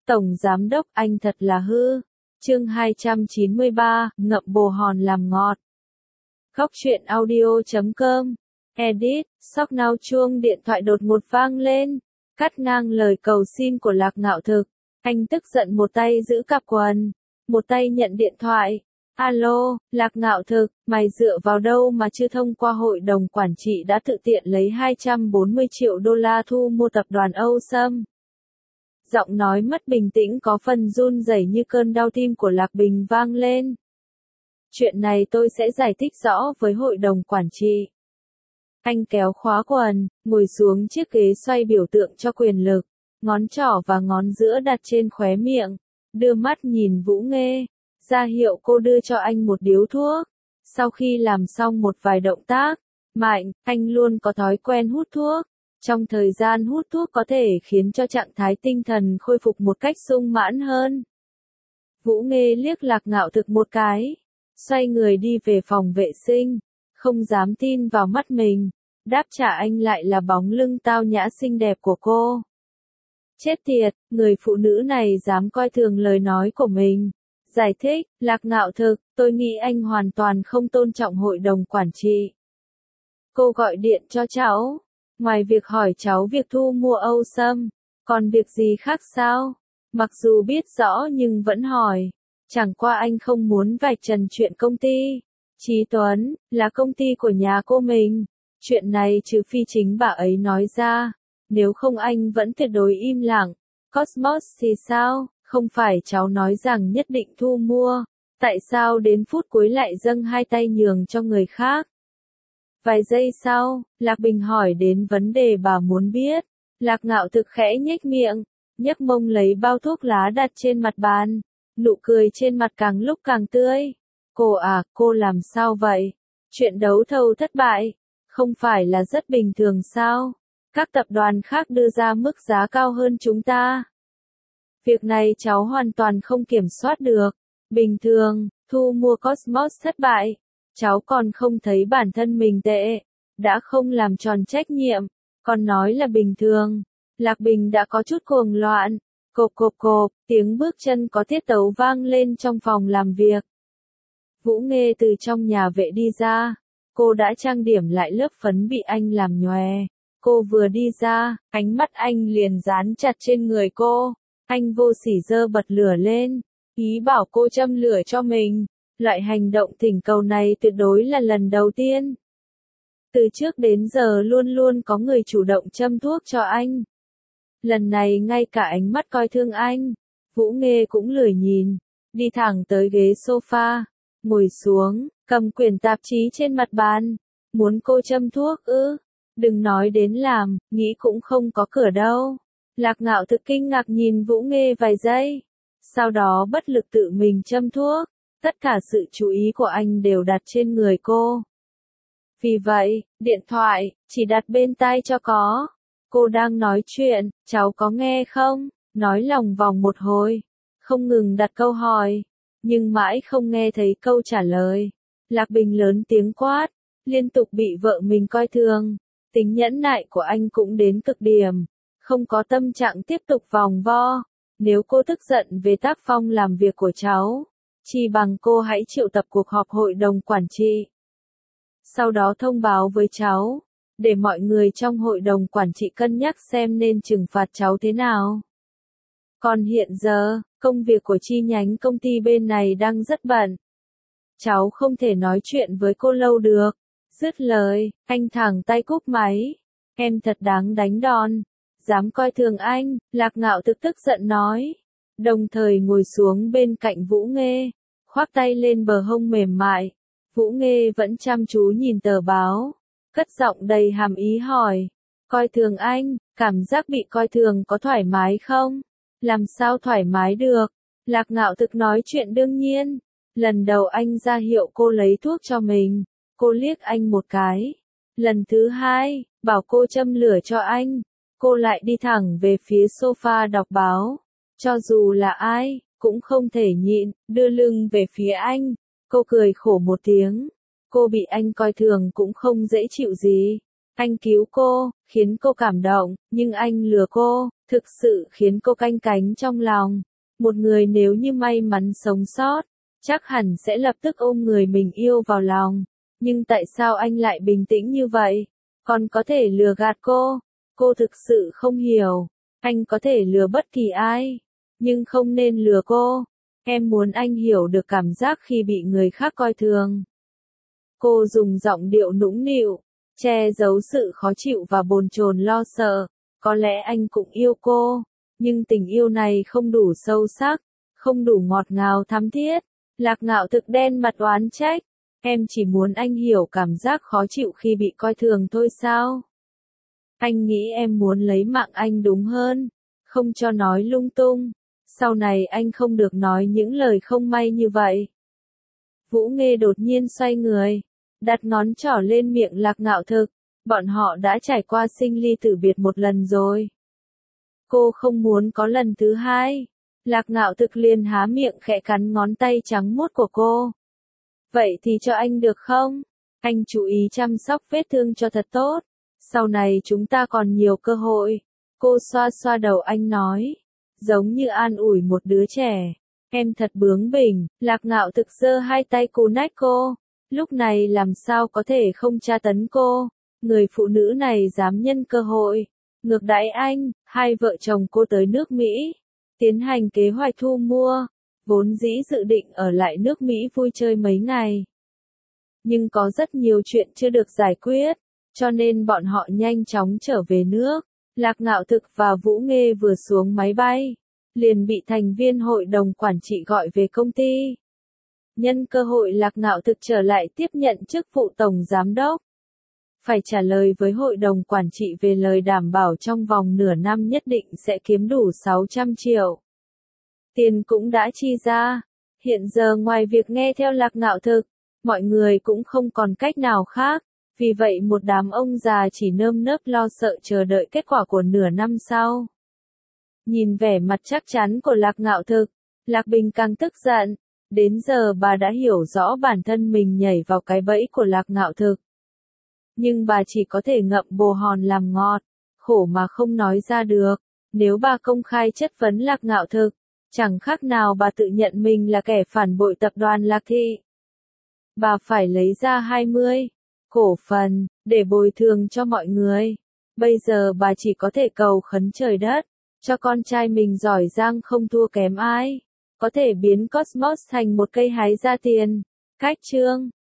Tổng Giám đốc anh thật là hư. Chương 293, ngậm bồ hòn làm ngọt. Góc truyện audio.com. Edit, sóc nao chuông điện thoại đột ngột vang lên, cắt ngang lời cầu xin của Lạc Ngạo Thực. Anh tức giận một tay giữ cặp quần, một tay nhận điện thoại. Alo, Lạc Ngạo Thực, mày dựa vào đâu mà chưa thông qua hội đồng quản trị đã tự tiện lấy 240 triệu đô la thu mua tập đoàn Âu Sâm? Giọng nói mất bình tĩnh có phần run rẩy như cơn đau tim của Lạc Bình vang lên. Chuyện này tôi sẽ giải thích rõ với hội đồng quản trị. Anh kéo khóa quần, ngồi xuống chiếc ghế xoay biểu tượng cho quyền lực, ngón trỏ và ngón giữa đặt trên khóe miệng, đưa mắt nhìn Vũ Nghê, ra hiệu cô đưa cho anh một điếu thuốc. Sau khi làm xong một vài động tác mạnh, anh luôn có thói quen hút thuốc. Trong thời gian hút thuốc có thể khiến cho trạng thái tinh thần khôi phục một cách sung mãn hơn. Vũ Nghê liếc Lạc Ngạo Thực một cái, xoay người đi về phòng vệ sinh, không dám tin vào mắt mình, đáp trả anh lại là bóng lưng tao nhã xinh đẹp của cô. Chết tiệt, người phụ nữ này dám coi thường lời nói của mình. Giải thích, Lạc Ngạo Thực, tôi nghĩ anh hoàn toàn không tôn trọng hội đồng quản trị. Cô gọi điện cho cháu. Ngoài việc hỏi cháu việc thu mua Âu Sâm, còn việc gì khác sao? Mặc dù biết rõ nhưng vẫn hỏi. Chẳng qua anh không muốn vạch trần chuyện công ty. Chí Tuấn, là công ty của nhà cô mình. Chuyện này trừ phi chính bà ấy nói ra. Nếu không anh vẫn tuyệt đối im lặng. Cosmos thì sao? Không phải cháu nói rằng nhất định thu mua. Tại sao đến phút cuối lại dâng hai tay nhường cho người khác? Vài giây sau, Lạc Bình hỏi đến vấn đề bà muốn biết. Lạc Ngạo Thực khẽ nhếch miệng, nhấc mông lấy bao thuốc lá đặt trên mặt bàn. Nụ cười trên mặt càng lúc càng tươi. Cô à, cô làm sao vậy? Chuyện đấu thầu thất bại, không phải là rất bình thường sao? Các tập đoàn khác đưa ra mức giá cao hơn chúng ta. Việc này cháu hoàn toàn không kiểm soát được. Bình thường, thu mua Cosmos thất bại. Cháu còn không thấy bản thân mình tệ, đã không làm tròn trách nhiệm, còn nói là bình thường. Lạc Bình đã có chút cuồng loạn, cộp cộp cộp, tiếng bước chân có tiết tấu vang lên trong phòng làm việc. Vũ Nghê từ trong nhà vệ đi ra, cô đã trang điểm lại lớp phấn bị anh làm nhòe. Cô vừa đi ra, ánh mắt anh liền dán chặt trên người cô, anh vô sỉ giơ bật lửa lên, ý bảo cô châm lửa cho mình. Loại hành động thỉnh cầu này tuyệt đối là lần đầu tiên. Từ trước đến giờ luôn luôn có người chủ động châm thuốc cho anh. Lần này ngay cả ánh mắt coi thường anh, Vũ Nghê cũng lười nhìn, đi thẳng tới ghế sofa, ngồi xuống, cầm quyển tạp chí trên mặt bàn. Muốn cô châm thuốc ư? Đừng nói đến làm, nghĩ cũng không có cửa đâu. Lạc Ngạo Thực kinh ngạc nhìn Vũ Nghê vài giây, sau đó bất lực tự mình châm thuốc. Tất cả sự chú ý của anh đều đặt trên người cô. Vì vậy, điện thoại, chỉ đặt bên tai cho có. Cô đang nói chuyện, cháu có nghe không? Nói lòng vòng một hồi. Không ngừng đặt câu hỏi. Nhưng mãi không nghe thấy câu trả lời. Lạc Bình lớn tiếng quát. Liên tục bị vợ mình coi thường. Tính nhẫn nại của anh cũng đến cực điểm. Không có tâm trạng tiếp tục vòng vo. Nếu cô tức giận về tác phong làm việc của cháu, chỉ bằng cô hãy triệu tập cuộc họp hội đồng quản trị. Sau đó thông báo với cháu, để mọi người trong hội đồng quản trị cân nhắc xem nên trừng phạt cháu thế nào. Còn hiện giờ, công việc của chi nhánh công ty bên này đang rất bận. Cháu không thể nói chuyện với cô lâu được. Dứt lời, anh thẳng tay cúp máy. Em thật đáng đánh đòn. Dám coi thường anh, Lạc Ngạo Thực tức giận nói. Đồng thời ngồi xuống bên cạnh Vũ Nghê, khoác tay lên bờ hông mềm mại. Vũ Nghê vẫn chăm chú nhìn tờ báo, cất giọng đầy hàm ý hỏi. Coi thường anh, cảm giác bị coi thường có thoải mái không? Làm sao thoải mái được? Lạc Ngạo Thực nói chuyện đương nhiên. Lần đầu anh ra hiệu cô lấy thuốc cho mình, cô liếc anh một cái. Lần thứ hai, bảo cô châm lửa cho anh, cô lại đi thẳng về phía sofa đọc báo. Cho dù là ai, cũng không thể nhịn, đưa lưng về phía anh. Cô cười khổ một tiếng. Cô bị anh coi thường cũng không dễ chịu gì. Anh cứu cô, khiến cô cảm động, nhưng anh lừa cô, thực sự khiến cô canh cánh trong lòng. Một người nếu như may mắn sống sót, chắc hẳn sẽ lập tức ôm người mình yêu vào lòng. Nhưng tại sao anh lại bình tĩnh như vậy? Còn có thể lừa gạt cô? Cô thực sự không hiểu. Anh có thể lừa bất kỳ ai, nhưng không nên lừa cô. Em muốn anh hiểu được cảm giác khi bị người khác coi thường. Cô dùng giọng điệu nũng nịu, che giấu sự khó chịu và bồn chồn lo sợ. Có lẽ anh cũng yêu cô, nhưng tình yêu này không đủ sâu sắc, không đủ ngọt ngào thắm thiết. Lạc Ngạo Thực đen mặt oán trách. Em chỉ muốn anh hiểu cảm giác khó chịu khi bị coi thường thôi sao? Anh nghĩ em muốn lấy mạng anh đúng hơn, không cho nói lung tung. Sau này anh không được nói những lời không may như vậy. Vũ Nghê đột nhiên xoay người, đặt ngón trỏ lên miệng Lạc Ngạo Thực. Bọn họ đã trải qua sinh ly tử biệt một lần rồi. Cô không muốn có lần thứ hai. Lạc Ngạo Thực liền há miệng khẽ cắn ngón tay trắng muốt của cô. Vậy thì cho anh được không? Anh chú ý chăm sóc vết thương cho thật tốt. Sau này chúng ta còn nhiều cơ hội. Cô xoa xoa đầu anh nói. Giống như an ủi một đứa trẻ. Em thật bướng bỉnh. Lạc Ngạo Thực giơ hai tay cù nách cô. Lúc này làm sao có thể không tra tấn cô. Người phụ nữ này dám nhân cơ hội ngược đãi anh. Hai vợ chồng cô tới nước Mỹ, tiến hành kế hoạch thu mua. Vốn dĩ dự định ở lại nước Mỹ vui chơi mấy ngày. Nhưng có rất nhiều chuyện chưa được giải quyết, cho nên bọn họ nhanh chóng trở về nước. Lạc Ngạo Thực và Vũ Nghê vừa xuống máy bay, liền bị thành viên hội đồng quản trị gọi về công ty. Nhân cơ hội Lạc Ngạo Thực trở lại tiếp nhận chức vụ tổng giám đốc. Phải trả lời với hội đồng quản trị về lời đảm bảo trong vòng nửa năm nhất định sẽ kiếm đủ 600 triệu. Tiền cũng đã chi ra. Hiện giờ ngoài việc nghe theo Lạc Ngạo Thực, mọi người cũng không còn cách nào khác. Vì vậy một đám ông già chỉ nơm nớp lo sợ chờ đợi kết quả của nửa năm sau. Nhìn vẻ mặt chắc chắn của Lạc Ngạo Thực, Lạc Bình càng tức giận. Đến giờ bà đã hiểu rõ bản thân mình nhảy vào cái bẫy của Lạc Ngạo Thực. Nhưng bà chỉ có thể ngậm bồ hòn làm ngọt, khổ mà không nói ra được. Nếu bà công khai chất vấn Lạc Ngạo Thực, chẳng khác nào bà tự nhận mình là kẻ phản bội tập đoàn Lạc Thị. Bà phải lấy ra 20 cổ phần để bồi thường cho mọi người. Bây giờ bà chỉ có thể cầu khấn trời đất, cho con trai mình giỏi giang không thua kém ai, có thể biến Cosmos thành một cây hái ra tiền. Cách chương